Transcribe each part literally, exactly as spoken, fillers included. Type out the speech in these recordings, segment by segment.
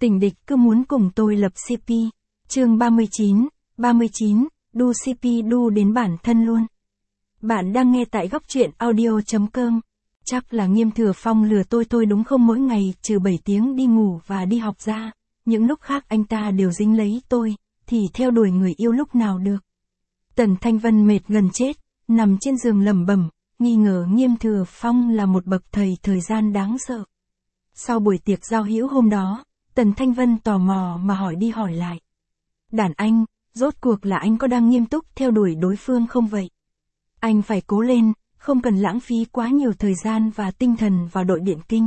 Tình địch cứ muốn cùng tôi lập xê pê. Chương ba mươi chín, ba mươi chín, đu xê pê đu đến bản thân luôn. Bạn đang nghe tại góc truyện audio chấm com. Chắc là Nghiêm Thừa Phong lừa tôi thôi đúng không? Mỗi ngày trừ bảy tiếng đi ngủ và đi học ra, những lúc khác anh ta đều dính lấy tôi, thì theo đuổi người yêu lúc nào được. Tần Thanh Vân mệt gần chết, nằm trên giường lẩm bẩm, nghi ngờ Nghiêm Thừa Phong là một bậc thầy thời gian đáng sợ. Sau buổi tiệc giao hữu hôm đó, Tần Thanh Vân tò mò mà hỏi đi hỏi lại. Đàn anh, rốt cuộc là anh có đang nghiêm túc theo đuổi đối phương không vậy? Anh phải cố lên, không cần lãng phí quá nhiều thời gian và tinh thần vào đội điện kinh.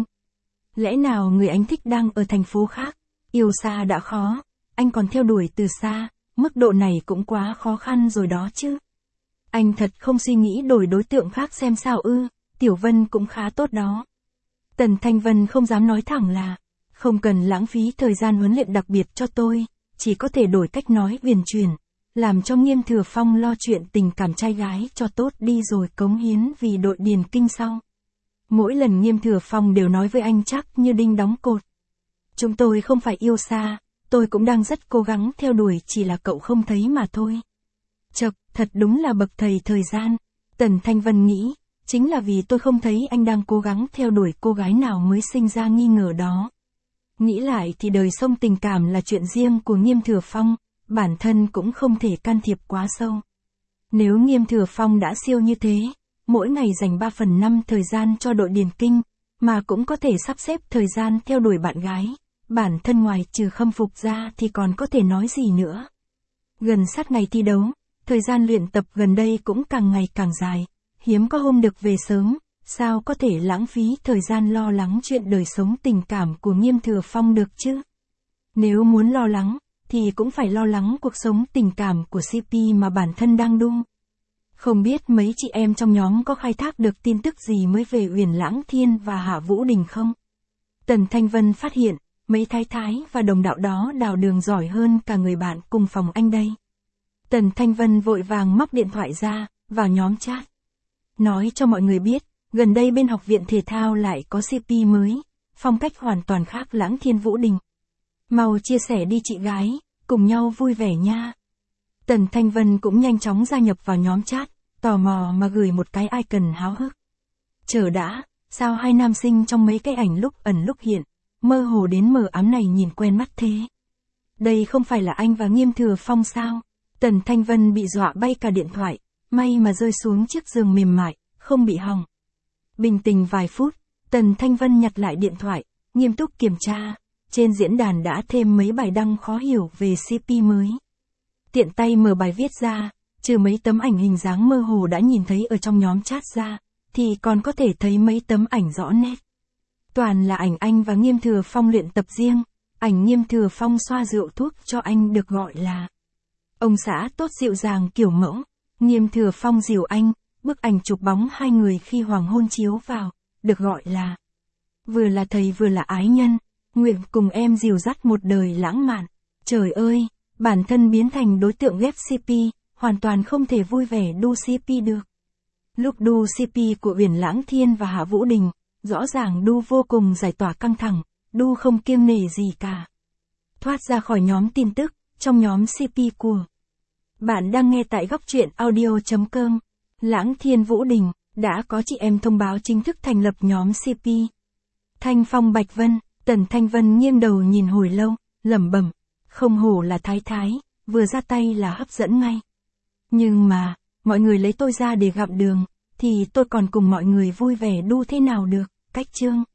Lẽ nào người anh thích đang ở thành phố khác? Yêu xa đã khó, anh còn theo đuổi từ xa, mức độ này cũng quá khó khăn rồi đó chứ. Anh thật không suy nghĩ đổi đối tượng khác xem sao ư? Tiểu Vân cũng khá tốt đó. Tần Thanh Vân không dám nói thẳng là, không cần lãng phí thời gian huấn luyện đặc biệt cho tôi, chỉ có thể đổi cách nói viển chuyển, làm cho Nghiêm Thừa Phong lo chuyện tình cảm trai gái cho tốt đi rồi cống hiến vì đội điền kinh sau. Mỗi lần Nghiêm Thừa Phong đều nói với anh chắc như đinh đóng cột. Chúng tôi không phải yêu xa, tôi cũng đang rất cố gắng theo đuổi, chỉ là cậu không thấy mà thôi. Chậc, thật đúng là bậc thầy thời gian. Tần Thanh Vân nghĩ, chính là vì tôi không thấy anh đang cố gắng theo đuổi cô gái nào mới sinh ra nghi ngờ đó. Nghĩ lại thì đời sông tình cảm là chuyện riêng của Nghiêm Thừa Phong, bản thân cũng không thể can thiệp quá sâu. Nếu Nghiêm Thừa Phong đã siêu như thế, mỗi ngày dành ba phần năm thời gian cho đội điền kinh, mà cũng có thể sắp xếp thời gian theo đuổi bạn gái, bản thân ngoài trừ khâm phục ra thì còn có thể nói gì nữa. Gần sát ngày thi đấu, thời gian luyện tập gần đây cũng càng ngày càng dài, hiếm có hôm được về sớm, sao có thể lãng phí thời gian lo lắng chuyện đời sống tình cảm của Nghiêm Thừa Phong được chứ? Nếu muốn lo lắng, thì cũng phải lo lắng cuộc sống tình cảm của xê pê mà bản thân đang đu. Không biết mấy chị em trong nhóm có khai thác được tin tức gì mới về Uyển Lãng Thiên và Hạ Vũ Đình không? Tần Thanh Vân phát hiện, mấy thái thái và đồng đạo đó đào đường giỏi hơn cả người bạn cùng phòng anh đây. Tần Thanh Vân vội vàng móc điện thoại ra, vào nhóm chat. Nói cho mọi người biết, gần đây bên học viện thể thao lại có xê pê mới, phong cách hoàn toàn khác Lãng Thiên Vũ Đình. Mau chia sẻ đi chị gái, cùng nhau vui vẻ nha. Tần Thanh Vân cũng nhanh chóng gia nhập vào nhóm chat, tò mò mà gửi một cái icon háo hức. Chờ đã, sao hai nam sinh trong mấy cái ảnh lúc ẩn lúc hiện, mơ hồ đến mờ ám này nhìn quen mắt thế? Đây không phải là anh và Nghiêm Thừa Phong sao? Tần Thanh Vân bị dọa bay cả điện thoại, may mà rơi xuống chiếc giường mềm mại, không bị hỏng. Bình tĩnh vài phút, Tần Thanh Vân nhặt lại điện thoại, nghiêm túc kiểm tra, trên diễn đàn đã thêm mấy bài đăng khó hiểu về xê pê mới. Tiện tay mở bài viết ra, trừ mấy tấm ảnh hình dáng mơ hồ đã nhìn thấy ở trong nhóm chat ra, thì còn có thể thấy mấy tấm ảnh rõ nét. Toàn là ảnh anh và Nghiêm Thừa Phong luyện tập riêng, ảnh Nghiêm Thừa Phong xoa rượu thuốc cho anh được gọi là ông xã tốt dịu dàng kiểu mẫu, Nghiêm Thừa Phong dìu anh, bức ảnh chụp bóng hai người khi hoàng hôn chiếu vào, được gọi là vừa là thầy vừa là ái nhân, nguyện cùng em dìu dắt một đời lãng mạn. Trời ơi, bản thân biến thành đối tượng ghép xê pê, hoàn toàn không thể vui vẻ đu xê pê được. Lúc đu xê pê của Uyển Lãng Thiên và Hạ Vũ Đình, rõ ràng đu vô cùng giải tỏa căng thẳng, đu không kiêng nể gì cả. Thoát ra khỏi nhóm tin tức, trong nhóm xê pê của bạn đang nghe tại góc truyện audio chấm com. Lãng Thiên Vũ Đình, đã có chị em thông báo chính thức thành lập nhóm xê pê. Thanh Phong Bạch Vân, Tần Thanh Vân nghiêng đầu nhìn hồi lâu, lẩm bẩm, không hổ là thái thái, vừa ra tay là hấp dẫn ngay. Nhưng mà, mọi người lấy tôi ra để gặm đường, thì tôi còn cùng mọi người vui vẻ đu thế nào được, cách chương.